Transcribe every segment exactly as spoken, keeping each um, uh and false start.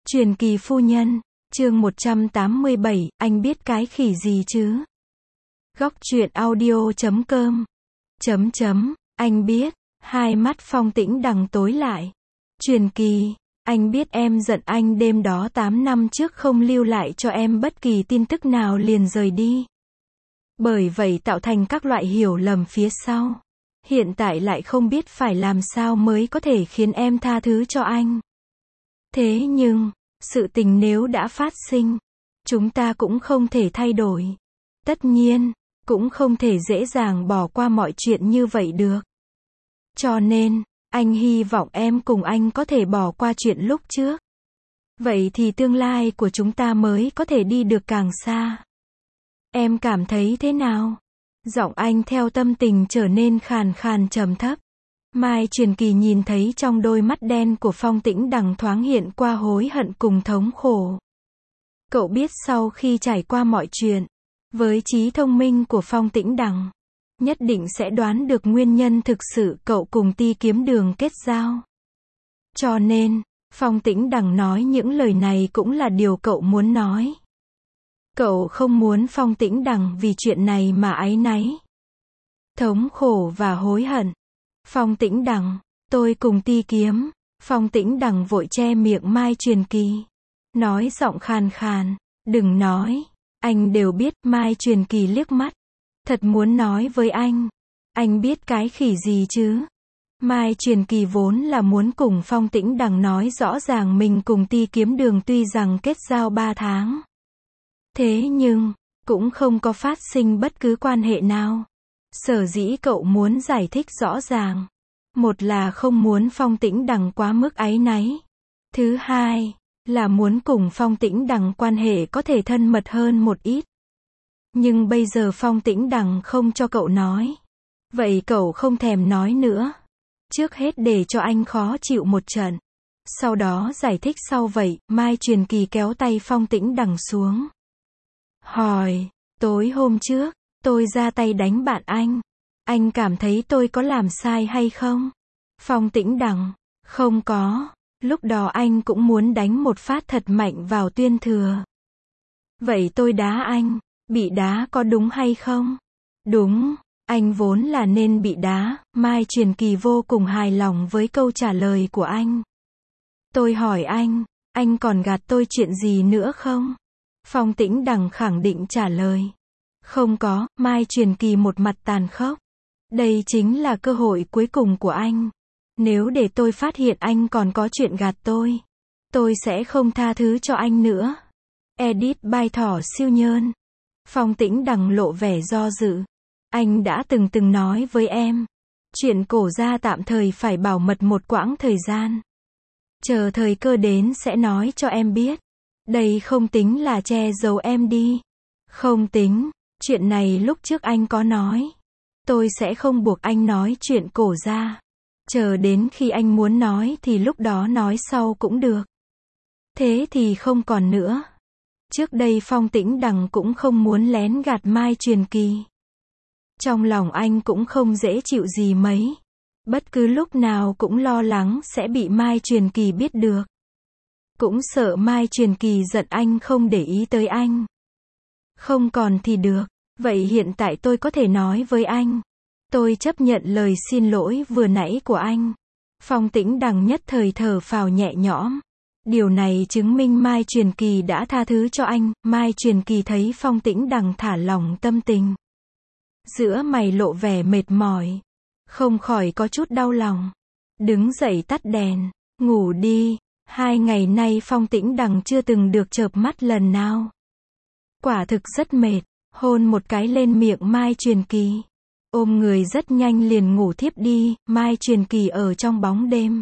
Truyền kỳ phu nhân, chương một trăm tám mươi bảy, anh biết cái khỉ gì chứ? Góc truyện audio chấm com. Chấm chấm, anh biết, hai mắt Phong Tĩnh Đằng tối lại. Truyền kỳ, anh biết em giận anh đêm đó tám năm trước không lưu lại cho em bất kỳ tin tức nào liền rời đi. Bởi vậy tạo thành các loại hiểu lầm phía sau. Hiện tại lại không biết phải làm sao mới có thể khiến em tha thứ cho anh. Thế nhưng, sự tình nếu đã phát sinh, chúng ta cũng không thể thay đổi. Tất nhiên, cũng không thể dễ dàng bỏ qua mọi chuyện như vậy được. Cho nên, anh hy vọng em cùng anh có thể bỏ qua chuyện lúc trước. Vậy thì tương lai của chúng ta mới có thể đi được càng xa. Em cảm thấy thế nào? Giọng anh theo tâm tình trở nên khàn khàn trầm thấp. Mai Truyền Kỳ nhìn thấy trong đôi mắt đen của Phong Tĩnh Đằng thoáng hiện qua hối hận cùng thống khổ. Cậu biết sau khi trải qua mọi chuyện, với trí thông minh của Phong Tĩnh Đằng, nhất định sẽ đoán được nguyên nhân thực sự cậu cùng Ti Kiếm Đường kết giao. Cho nên, Phong Tĩnh Đằng nói những lời này cũng là điều cậu muốn nói. Cậu không muốn Phong Tĩnh Đằng vì chuyện này mà áy náy, thống khổ và hối hận. Phong Tĩnh Đằng, tôi cùng Ti Kiếm. Phong Tĩnh Đằng vội che miệng Mai Truyền Kỳ, nói giọng khàn khàn, đừng nói, anh đều biết. Mai Truyền Kỳ liếc mắt, thật muốn nói với anh, anh biết cái khỉ gì chứ? Mai Truyền Kỳ vốn là muốn cùng Phong Tĩnh Đằng nói rõ ràng mình cùng Ti Kiếm Đường tuy rằng kết giao ba tháng. Thế nhưng, cũng không có phát sinh bất cứ quan hệ nào. Sở dĩ cậu muốn giải thích rõ ràng. Một là không muốn Phong Tĩnh Đằng quá mức áy náy. Thứ hai, là muốn cùng Phong Tĩnh Đằng quan hệ có thể thân mật hơn một ít. Nhưng bây giờ Phong Tĩnh Đằng không cho cậu nói. Vậy cậu không thèm nói nữa. Trước hết để cho anh khó chịu một trận. Sau đó giải thích sau vậy. Mai Truyền Kỳ kéo tay Phong Tĩnh Đằng xuống. Hỏi, tối hôm trước, tôi ra tay đánh bạn anh. Anh cảm thấy tôi có làm sai hay không? Phong Tĩnh Đằng, không có. Lúc đó anh cũng muốn đánh một phát thật mạnh vào Tuyên Thừa. Vậy tôi đá anh, bị đá có đúng hay không? Đúng, anh vốn là nên bị đá. Mai Truyền Kỳ vô cùng hài lòng với câu trả lời của anh. Tôi hỏi anh, anh còn gạt tôi chuyện gì nữa không? Phong Tĩnh Đằng khẳng định trả lời. Không có. Mai Truyền Kỳ một mặt tàn khốc. Đây chính là cơ hội cuối cùng của anh. Nếu để tôi phát hiện anh còn có chuyện gạt tôi, tôi sẽ không tha thứ cho anh nữa. Edit by Thỏ Siêu Nhơn. Phong Tĩnh Đằng lộ vẻ do dự. Anh đã từng từng nói với em, chuyện Cổ gia tạm thời phải bảo mật một quãng thời gian. Chờ thời cơ đến sẽ nói cho em biết. Đây không tính là che giấu em đi. Không tính. Chuyện này lúc trước anh có nói. Tôi sẽ không buộc anh nói chuyện Cổ gia. Chờ đến khi anh muốn nói thì lúc đó nói sau cũng được. Thế thì không còn nữa. Trước đây Phong Tĩnh Đằng cũng không muốn lén gạt Mai Truyền Kỳ. Trong lòng anh cũng không dễ chịu gì mấy. Bất cứ lúc nào cũng lo lắng sẽ bị Mai Truyền Kỳ biết được. Cũng sợ Mai Truyền Kỳ giận anh không để ý tới anh. Không còn thì được. Vậy hiện tại tôi có thể nói với anh. Tôi chấp nhận lời xin lỗi vừa nãy của anh. Phong Tĩnh Đằng nhất thời thở phào nhẹ nhõm. Điều này chứng minh Mai Truyền Kỳ đã tha thứ cho anh. Mai Truyền Kỳ thấy Phong Tĩnh Đằng thả lỏng tâm tình, giữa mày lộ vẻ mệt mỏi, không khỏi có chút đau lòng. Đứng dậy tắt đèn, ngủ đi. Hai ngày nay Phong Tĩnh Đằng chưa từng được chợp mắt lần nào. Quả thực rất mệt. Hôn một cái lên miệng Mai Truyền Kỳ, ôm người rất nhanh liền ngủ thiếp đi. Mai Truyền Kỳ ở trong bóng đêm,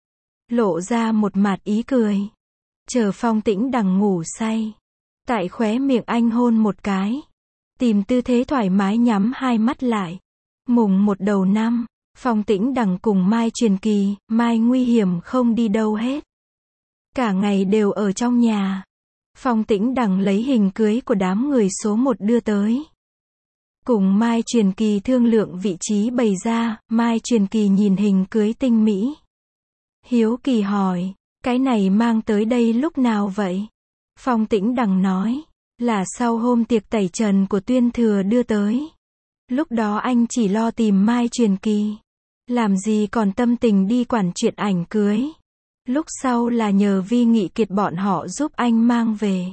lộ ra một mạt ý cười. Chờ Phong Tĩnh Đằng ngủ say, tại khóe miệng anh hôn một cái, tìm tư thế thoải mái nhắm hai mắt lại. Mùng một đầu năm, Phong Tĩnh Đằng cùng Mai Truyền Kỳ, Mai Nguy Hiểm không đi đâu hết. Cả ngày đều ở trong nhà. Phong Tĩnh Đằng lấy hình cưới của đám người số một đưa tới. Cùng Mai Truyền Kỳ thương lượng vị trí bày ra. Mai Truyền Kỳ nhìn hình cưới tinh mỹ, hiếu kỳ hỏi, Cái này mang tới đây lúc nào vậy? Phong Tĩnh Đằng nói, là sau hôm tiệc tẩy trần của Tuyên Thừa đưa tới. Lúc đó anh chỉ lo tìm Mai Truyền Kỳ. Làm gì còn tâm tình đi quản chuyện ảnh cưới. Lúc sau là nhờ Vi Nghị Kiệt bọn họ giúp anh mang về.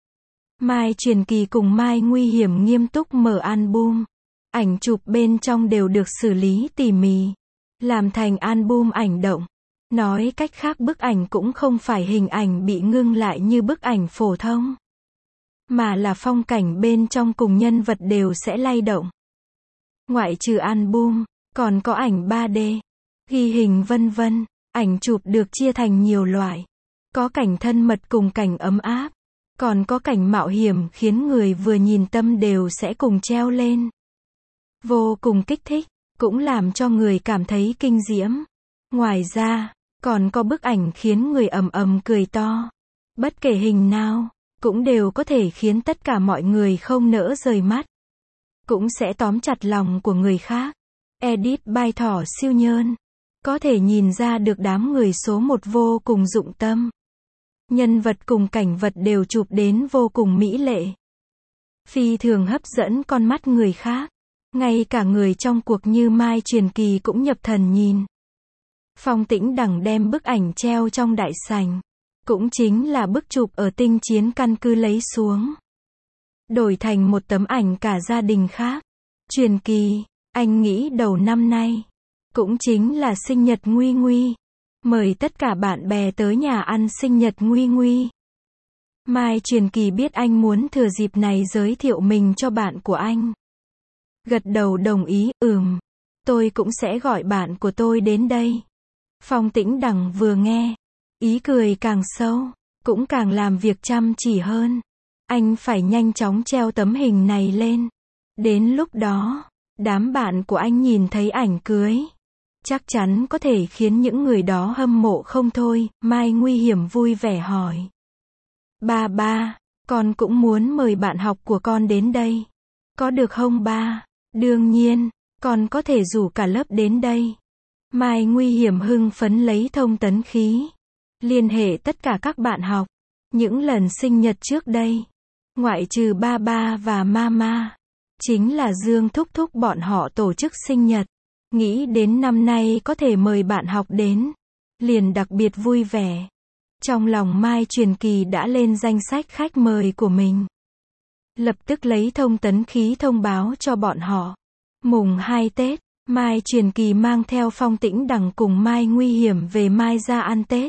Mai Truyền Kỳ cùng Mai Nguy Hiểm nghiêm túc mở album. Ảnh chụp bên trong đều được xử lý tỉ mỉ. Làm thành album ảnh động. Nói cách khác bức ảnh cũng không phải hình ảnh bị ngưng lại như bức ảnh phổ thông. Mà là phong cảnh bên trong cùng nhân vật đều sẽ lay động. Ngoại trừ album, còn có ảnh ba D, ghi hình vân vân. Ảnh chụp được chia thành nhiều loại. Có cảnh thân mật cùng cảnh ấm áp. Còn có cảnh mạo hiểm khiến người vừa nhìn tâm đều sẽ cùng treo lên. Vô cùng kích thích, cũng làm cho người cảm thấy kinh diễm. Ngoài ra, còn có bức ảnh khiến người ầm ầm cười to. Bất kể hình nào, cũng đều có thể khiến tất cả mọi người không nỡ rời mắt. Cũng sẽ tóm chặt lòng của người khác. Edit by Thỏ Siêu Nhơn. Có thể nhìn ra được đám người số một vô cùng dụng tâm. Nhân vật cùng cảnh vật đều chụp đến vô cùng mỹ lệ. Phi thường hấp dẫn con mắt người khác. Ngay cả người trong cuộc như Mai Truyền Kỳ cũng nhập thần nhìn. Phong Tĩnh Đằng đem bức ảnh treo trong đại sảnh. Cũng chính là bức chụp ở tinh chiến căn cứ lấy xuống. Đổi thành một tấm ảnh cả gia đình khác. Truyền Kỳ, anh nghĩ đầu năm nay. Cũng chính là sinh nhật Nguy Nguy. Mời tất cả bạn bè tới nhà ăn sinh nhật Nguy Nguy. Mai Truyền Kỳ biết anh muốn thừa dịp này giới thiệu mình cho bạn của anh. Gật đầu đồng ý, ừm. Tôi cũng sẽ gọi bạn của tôi đến đây. Phong Tĩnh Đằng vừa nghe. Ý cười càng sâu. Cũng càng làm việc chăm chỉ hơn. Anh phải nhanh chóng treo tấm hình này lên. Đến lúc đó, đám bạn của anh nhìn thấy ảnh cưới. Chắc chắn có thể khiến những người đó hâm mộ không thôi. Mai Nguy Hiểm vui vẻ hỏi. Ba ba, con cũng muốn mời bạn học của con đến đây. Có được không ba? Đương nhiên, con có thể rủ cả lớp đến đây. Mai Nguy Hiểm hưng phấn lấy thông tấn khí. Liên hệ tất cả các bạn học. Những lần sinh nhật trước đây. Ngoại trừ ba ba và mama. Chính là Dương Thúc Thúc bọn họ tổ chức sinh nhật. Nghĩ đến năm nay có thể mời bạn học đến. Liền đặc biệt vui vẻ. Trong lòng Mai Truyền Kỳ đã lên danh sách khách mời của mình. Lập tức lấy thông tấn khí thông báo cho bọn họ. Mùng hai Tết, Mai Truyền Kỳ mang theo Phong Tĩnh Đằng cùng Mai Nguy Hiểm về Mai ra ăn Tết.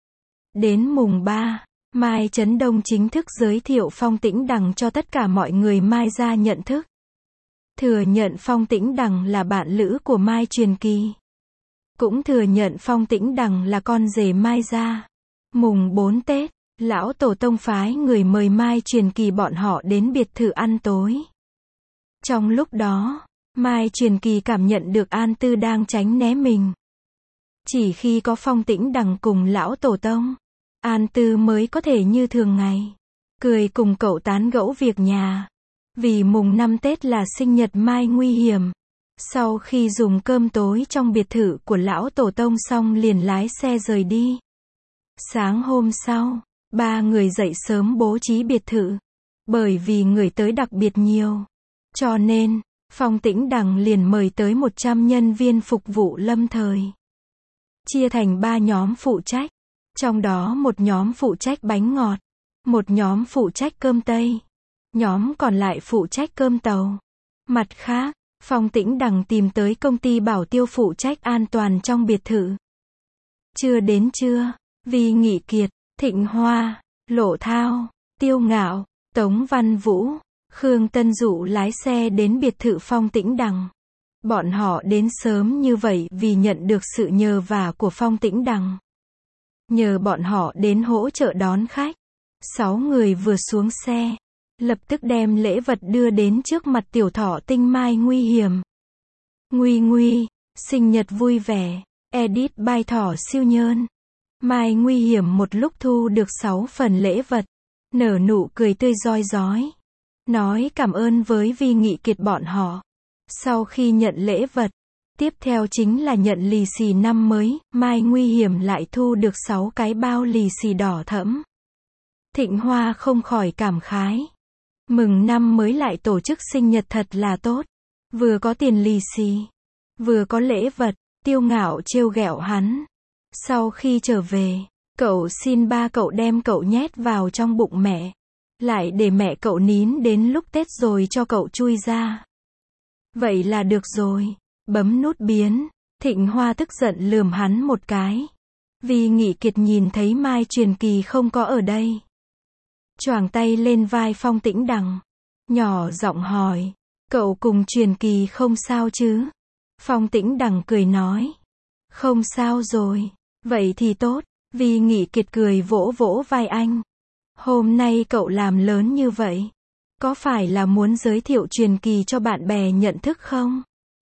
Đến mùng ba, Mai Trấn Đông chính thức giới thiệu Phong Tĩnh Đằng cho tất cả mọi người Mai ra nhận thức. Thừa nhận Phong Tĩnh Đằng là bạn lữ của Mai Truyền Kỳ. Cũng thừa nhận Phong Tĩnh Đằng là con rể Mai ra. Mùng bốn Tết, lão tổ tông phái người mời Mai Truyền Kỳ bọn họ đến biệt thự ăn tối. Trong lúc đó, Mai Truyền Kỳ cảm nhận được An Tư đang tránh né mình. Chỉ khi có Phong Tĩnh Đằng cùng lão tổ tông, An Tư mới có thể như thường ngày, cười cùng cậu tán gẫu việc nhà. Vì mùng năm Tết là sinh nhật Mai Nguy Hiểm. Sau khi dùng cơm tối trong biệt thự của lão tổ tông xong liền lái xe rời đi. Sáng hôm sau, ba người dậy sớm bố trí biệt thự. Bởi vì người tới đặc biệt nhiều. Cho nên, Phong Tĩnh Đằng liền mời tới một trăm nhân viên phục vụ lâm thời. Chia thành ba nhóm phụ trách. Trong đó một nhóm phụ trách bánh ngọt. Một nhóm phụ trách cơm tây. Nhóm còn lại phụ trách cơm tàu. Mặt khác, Phong Tĩnh Đằng tìm tới công ty bảo tiêu phụ trách an toàn trong biệt thự. Chưa đến trưa, Vi Nghị Kiệt, Thịnh Hoa, Lộ Thao, Tiêu Ngạo, Tống Văn Vũ, Khương Tân Dụ lái xe đến biệt thự Phong Tĩnh Đằng. Bọn họ đến sớm như vậy vì nhận được sự nhờ vả của Phong Tĩnh Đằng. Nhờ bọn họ đến hỗ trợ đón khách. Sáu người vừa xuống xe, lập tức đem lễ vật đưa đến trước mặt tiểu thỏ tinh Mai Nguy Hiểm. Nguy Nguy, sinh nhật vui vẻ, edit by Thỏ Siêu Nhơn. Mai Nguy Hiểm một lúc thu được sáu phần lễ vật, nở nụ cười tươi rói rói. Nói cảm ơn với Vi Nghị Kiệt bọn họ. Sau khi nhận lễ vật, tiếp theo chính là nhận lì xì năm mới, Mai nguy hiểm lại thu được sáu cái bao lì xì đỏ thẫm. Thịnh Hoa không khỏi cảm khái. Mừng năm mới lại tổ chức sinh nhật thật là tốt. Vừa có tiền lì xì, vừa có lễ vật, Tiêu Ngạo trêu ghẹo hắn. Sau khi trở về, cậu xin ba cậu đem cậu nhét vào trong bụng mẹ. Lại để mẹ cậu nín đến lúc Tết rồi cho cậu chui ra. Vậy là được rồi. Bấm nút biến. Thịnh Hoa tức giận lườm hắn một cái. Vì Nghị Kiệt nhìn thấy Mai Truyền Kỳ không có ở đây. Choàng tay lên vai Phong Tĩnh Đằng. Nhỏ giọng hỏi. Cậu cùng Truyền Kỳ không sao chứ? Phong Tĩnh Đằng cười nói. Không sao rồi. Vậy thì tốt. Vì Nghị Kiệt cười vỗ vỗ vai anh. Hôm nay cậu làm lớn như vậy. Có phải là muốn giới thiệu Truyền Kỳ cho bạn bè nhận thức không?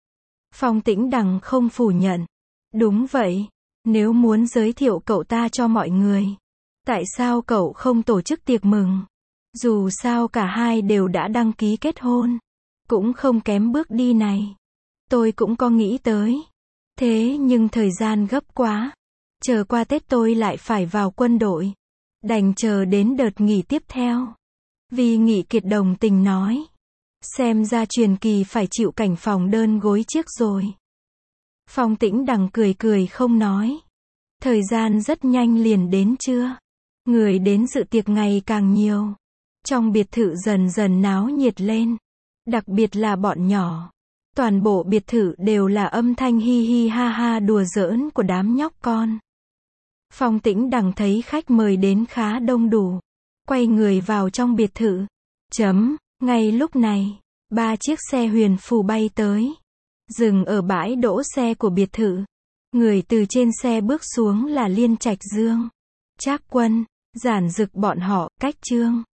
Phong Tĩnh Đằng không phủ nhận. Đúng vậy. Nếu muốn giới thiệu cậu ta cho mọi người, tại sao cậu không tổ chức tiệc mừng? Dù sao cả hai đều đã đăng ký kết hôn. Cũng không kém bước đi này. Tôi cũng có nghĩ tới. Thế nhưng thời gian gấp quá. Chờ qua Tết tôi lại phải vào quân đội. Đành chờ đến đợt nghỉ tiếp theo. Vì Nghị Kiệt đồng tình nói. Xem ra Truyền Kỳ phải chịu cảnh phòng đơn gối chiếc rồi. Phong Tĩnh Đằng cười cười không nói. Thời gian rất nhanh liền đến trưa. Người đến dự tiệc ngày càng nhiều. Trong biệt thự dần dần náo nhiệt lên. Đặc biệt là bọn nhỏ. Toàn bộ biệt thự đều là âm thanh hi hi ha ha đùa giỡn của đám nhóc con. Phong Tĩnh Đằng thấy khách mời đến khá đông đủ. Quay người vào trong biệt thự. Chấm, ngay lúc này, ba chiếc xe huyền phù bay tới. Dừng ở bãi đỗ xe của biệt thự. Người từ trên xe bước xuống là Liên Trạch Dương, Trác Quân, Giản Dực bọn họ, Cách Trương.